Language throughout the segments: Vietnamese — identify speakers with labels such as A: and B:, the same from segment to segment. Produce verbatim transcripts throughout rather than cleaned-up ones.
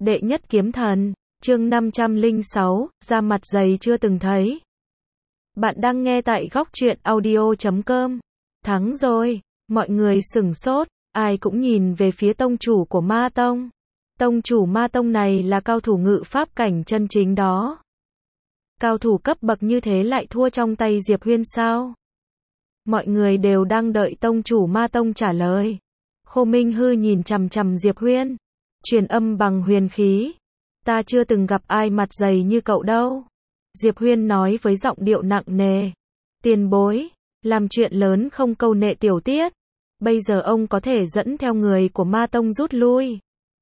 A: Đệ nhất kiếm thần, chương năm trăm lẻ sáu, da mặt dày chưa từng thấy. Bạn đang nghe tại góc truyện audio chấm com. Thắng rồi, mọi người sửng sốt, ai cũng nhìn về phía tông chủ của Ma Tông. Tông chủ Ma Tông này là cao thủ ngự pháp cảnh chân chính đó. Cao thủ cấp bậc như thế lại thua trong tay Diệp Huyên sao? Mọi người đều đang đợi tông chủ Ma Tông trả lời. Khô Minh Hư nhìn chằm chằm Diệp Huyên, truyền âm bằng huyền khí. Ta chưa từng gặp ai mặt dày như cậu đâu. Diệp Huyên nói với giọng điệu nặng nề. Tiền bối, làm chuyện lớn không câu nệ tiểu tiết. Bây giờ ông có thể dẫn theo người của Ma Tông rút lui.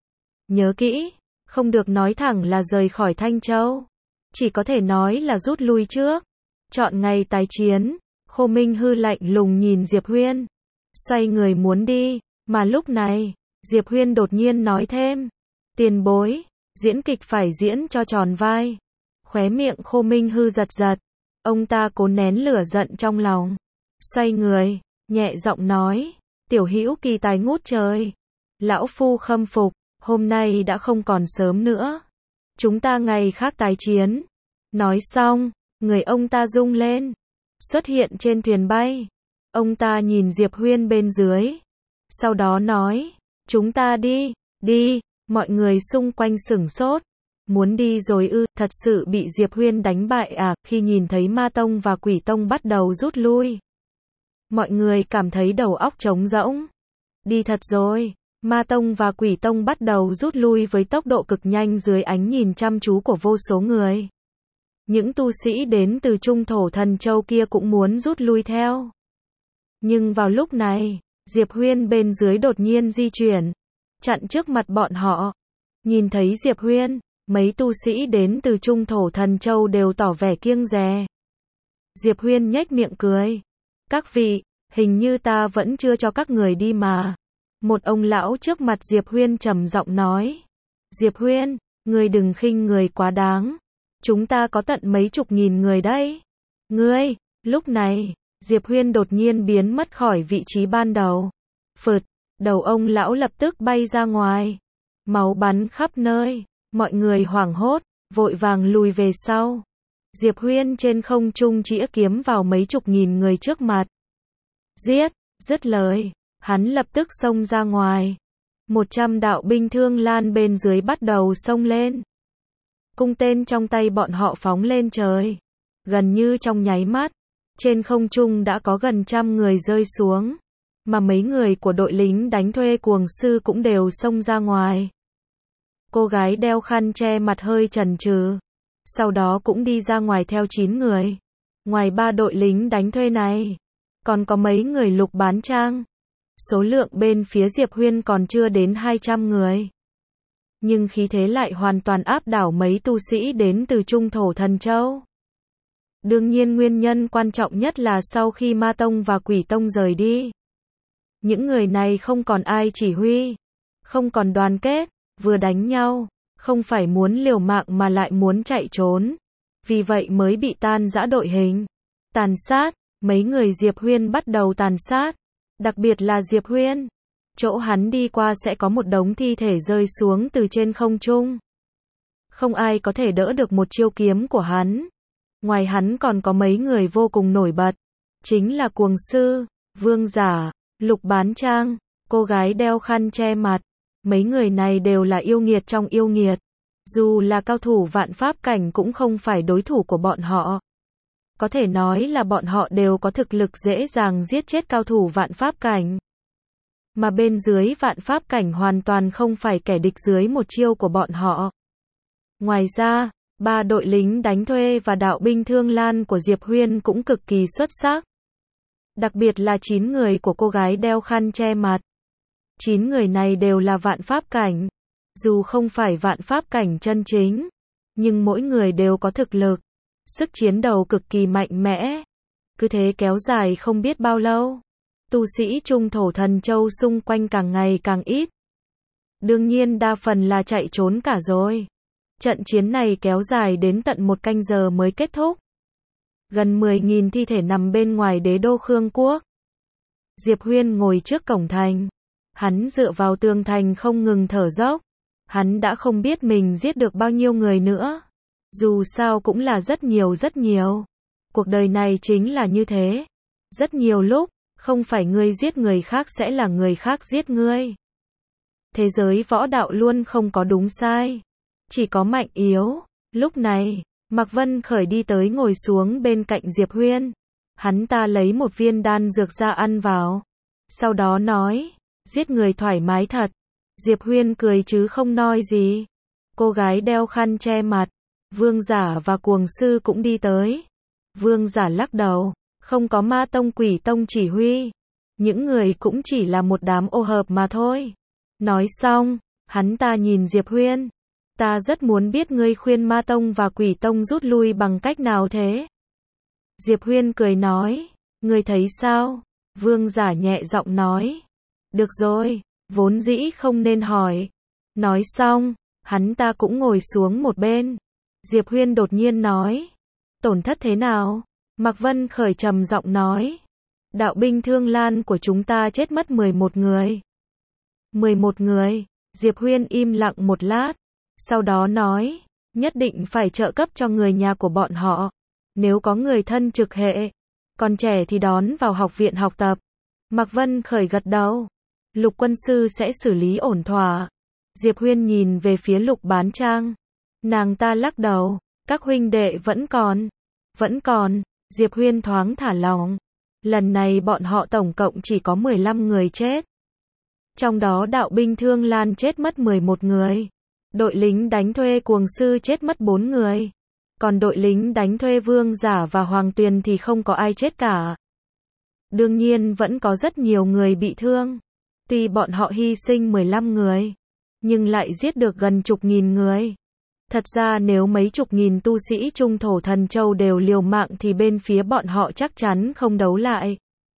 A: Nhớ kỹ, không được nói thẳng là rời khỏi Thanh Châu. Chỉ có thể nói là rút lui trước. Chọn ngày tái chiến. Khô Minh Hư lạnh lùng nhìn Diệp Huyên, xoay người muốn đi, mà lúc này, Diệp Huyên đột nhiên nói thêm. Tiền bối, diễn kịch phải diễn cho tròn vai. Khóe miệng Khô Minh Hư giật giật, ông ta cố nén lửa giận trong lòng. Xoay người, nhẹ giọng nói, tiểu hữu kỳ tài ngút trời. Lão phu khâm phục, hôm nay đã không còn sớm nữa. Chúng ta ngày khác tái chiến. Nói xong, người ông ta rung lên, xuất hiện trên thuyền bay. Ông ta nhìn Diệp Huyên bên dưới, sau đó nói, chúng ta đi, đi. Mọi người xung quanh sửng sốt, muốn đi rồi ư, thật sự bị Diệp Huyên đánh bại à? Khi nhìn thấy Ma Tông và Quỷ Tông bắt đầu rút lui, mọi người cảm thấy đầu óc trống rỗng. Đi thật rồi. Ma Tông và Quỷ Tông bắt đầu rút lui với tốc độ cực nhanh dưới ánh nhìn chăm chú của vô số người. Những tu sĩ đến từ Trung Thổ Thần Châu kia cũng muốn rút lui theo. Nhưng vào lúc này, Diệp Huyên bên dưới đột nhiên di chuyển, chặn trước mặt bọn họ. Nhìn thấy Diệp Huyên, mấy tu sĩ đến từ Trung Thổ Thần Châu đều tỏ vẻ kiêng dè. Diệp Huyên nhếch miệng cười. Các vị, hình như ta vẫn chưa cho các người đi mà. Một ông lão trước mặt Diệp Huyên trầm giọng nói. Diệp Huyên, ngươi đừng khinh người quá đáng. Chúng ta có tận mấy chục nghìn người đấy. Ngươi, lúc này, Diệp Huyên đột nhiên biến mất khỏi vị trí ban đầu. Phượt, đầu ông lão lập tức bay ra ngoài. Máu bắn khắp nơi, mọi người hoảng hốt, vội vàng lùi về sau. Diệp Huyên trên không trung chĩa kiếm vào mấy chục nghìn người trước mặt. Giết, dứt lời, hắn lập tức xông ra ngoài. Một trăm đạo binh thương lan bên dưới bắt đầu xông lên. Cung tên trong tay bọn họ phóng lên trời. Gần như trong nháy mắt, trên không trung đã có gần trăm người rơi xuống. Mà mấy người của đội lính đánh thuê cuồng sư cũng đều xông ra ngoài. Cô gái đeo khăn che mặt hơi chần chừ, sau đó cũng đi ra ngoài theo chín người. Ngoài ba đội lính đánh thuê này, còn có mấy người lục bán trang. Số lượng bên phía Diệp Huyên còn chưa đến hai trăm người. Nhưng khí thế lại hoàn toàn áp đảo mấy tu sĩ đến từ Trung Thổ Thần Châu. Đương nhiên nguyên nhân quan trọng nhất là sau khi Ma Tông và Quỷ Tông rời đi, những người này không còn ai chỉ huy, không còn đoàn kết, vừa đánh nhau, không phải muốn liều mạng mà lại muốn chạy trốn. Vì vậy mới bị tan rã đội hình. Tàn sát, mấy người Diệp Huyên bắt đầu tàn sát. Đặc biệt là Diệp Huyên. Chỗ hắn đi qua sẽ có một đống thi thể rơi xuống từ trên không trung. Không ai có thể đỡ được một chiêu kiếm của hắn. Ngoài hắn còn có mấy người vô cùng nổi bật. Chính là cuồng sư, vương giả, lục bán trang, cô gái đeo khăn che mặt. Mấy người này đều là yêu nghiệt trong yêu nghiệt. Dù là cao thủ vạn pháp cảnh cũng không phải đối thủ của bọn họ. Có thể nói là bọn họ đều có thực lực dễ dàng giết chết cao thủ vạn pháp cảnh. Mà bên dưới vạn pháp cảnh hoàn toàn không phải kẻ địch dưới một chiêu của bọn họ. Ngoài ra, ba đội lính đánh thuê và đạo binh thương lan của Diệp Huyên cũng cực kỳ xuất sắc. Đặc biệt là chín người của cô gái đeo khăn che mặt. chín người này đều là vạn pháp cảnh. Dù không phải vạn pháp cảnh chân chính, nhưng mỗi người đều có thực lực, sức chiến đấu cực kỳ mạnh mẽ. Cứ thế kéo dài không biết bao lâu. Tu sĩ Trung Thổ Thần Châu xung quanh càng ngày càng ít. Đương nhiên đa phần là chạy trốn cả rồi. Trận chiến này kéo dài đến tận một canh giờ mới kết thúc. Gần mười nghìn thi thể nằm bên ngoài đế đô Khương Quốc. Diệp Huyên ngồi trước cổng thành. Hắn dựa vào tường thành không ngừng thở dốc. Hắn đã không biết mình giết được bao nhiêu người nữa. Dù sao cũng là rất nhiều rất nhiều. Cuộc đời này chính là như thế. Rất nhiều lúc, không phải ngươi giết người khác sẽ là người khác giết ngươi. Thế giới võ đạo luôn không có đúng sai. Chỉ có mạnh yếu. Lúc này, Mạc Vân Khởi đi tới ngồi xuống bên cạnh Diệp Huyên. Hắn ta lấy một viên đan dược ra ăn vào. Sau đó nói, giết người thoải mái thật. Diệp Huyên cười chứ không nói gì. Cô gái đeo khăn che mặt. Vương Giả và Cuồng Sư cũng đi tới. Vương Giả lắc đầu, không có Ma Tông Quỷ Tông chỉ huy. Những người cũng chỉ là một đám ô hợp mà thôi. Nói xong, hắn ta nhìn Diệp Huyên. Ta rất muốn biết ngươi khuyên Ma Tông và Quỷ Tông rút lui bằng cách nào thế. Diệp Huyên cười nói, ngươi thấy sao? Vương Giả nhẹ giọng nói, được rồi, vốn dĩ không nên hỏi. Nói xong, hắn ta cũng ngồi xuống một bên. Diệp Huyên đột nhiên nói, tổn thất thế nào? Mạc Vân Khởi trầm giọng nói, đạo binh Thương Lan của chúng ta chết mất mười một người. mười một người, Diệp Huyên im lặng một lát, sau đó nói, nhất định phải trợ cấp cho người nhà của bọn họ. Nếu có người thân trực hệ, còn trẻ thì đón vào học viện học tập. Mạc Vân Khởi gật đầu, Lục quân sư sẽ xử lý ổn thỏa. Diệp Huyên nhìn về phía Lục Bán Trang. Nàng ta lắc đầu, các huynh đệ vẫn còn. Vẫn còn, Diệp Huyên thoáng thả lỏng. Lần này bọn họ tổng cộng chỉ có mười lăm người chết. Trong đó đạo binh Thương Lan chết mất mười một người. Đội lính đánh thuê Cuồng Sư chết mất bốn người. Còn đội lính đánh thuê Vương Giả và Hoàng Tuyền thì không có ai chết cả. Đương nhiên vẫn có rất nhiều người bị thương. Tuy bọn họ hy sinh mười lăm người, nhưng lại giết được gần chục nghìn người. Thật ra nếu mấy chục nghìn tu sĩ Trung Thổ Thần Châu đều liều mạng thì bên phía bọn họ chắc chắn không đấu lại.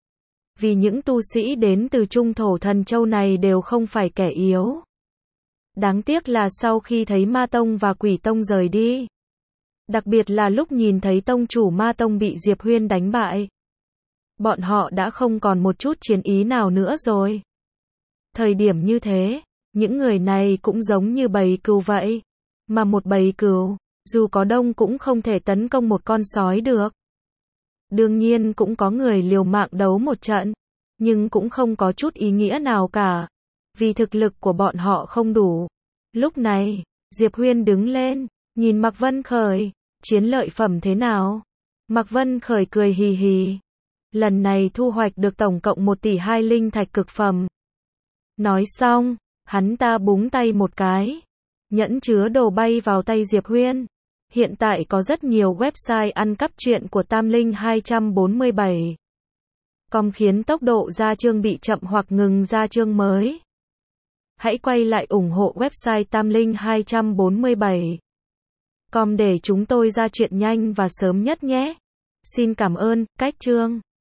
A: Vì những tu sĩ đến từ Trung Thổ Thần Châu này đều không phải kẻ yếu. Đáng tiếc là sau khi thấy Ma Tông và Quỷ Tông rời đi, đặc biệt là lúc nhìn thấy tông chủ Ma Tông bị Diệp Huyên đánh bại, bọn họ đã không còn một chút chiến ý nào nữa rồi. Thời điểm như thế, những người này cũng giống như bầy cừu vậy. Mà một bầy cừu, dù có đông cũng không thể tấn công một con sói được. Đương nhiên cũng có người liều mạng đấu một trận, nhưng cũng không có chút ý nghĩa nào cả, vì thực lực của bọn họ không đủ. Lúc này, Diệp Huyên đứng lên, nhìn Mạc Vân Khởi, chiến lợi phẩm thế nào? Mạc Vân Khởi cười hì hì. Lần này thu hoạch được tổng cộng một tỷ hai linh thạch cực phẩm. Nói xong, hắn ta búng tay một cái. Nhẫn chứa đồ bay vào tay Diệp Huyên. Hiện tại có rất nhiều website ăn cắp truyện của Tam Linh hai trăm bốn mươi bảy. Com khiến tốc độ ra chương bị chậm hoặc ngừng ra chương mới. Hãy quay lại ủng hộ website Tam Linh hai trăm bốn mươi bảy. Com để chúng tôi ra chuyện nhanh và sớm nhất nhé. Xin cảm ơn, cách chương.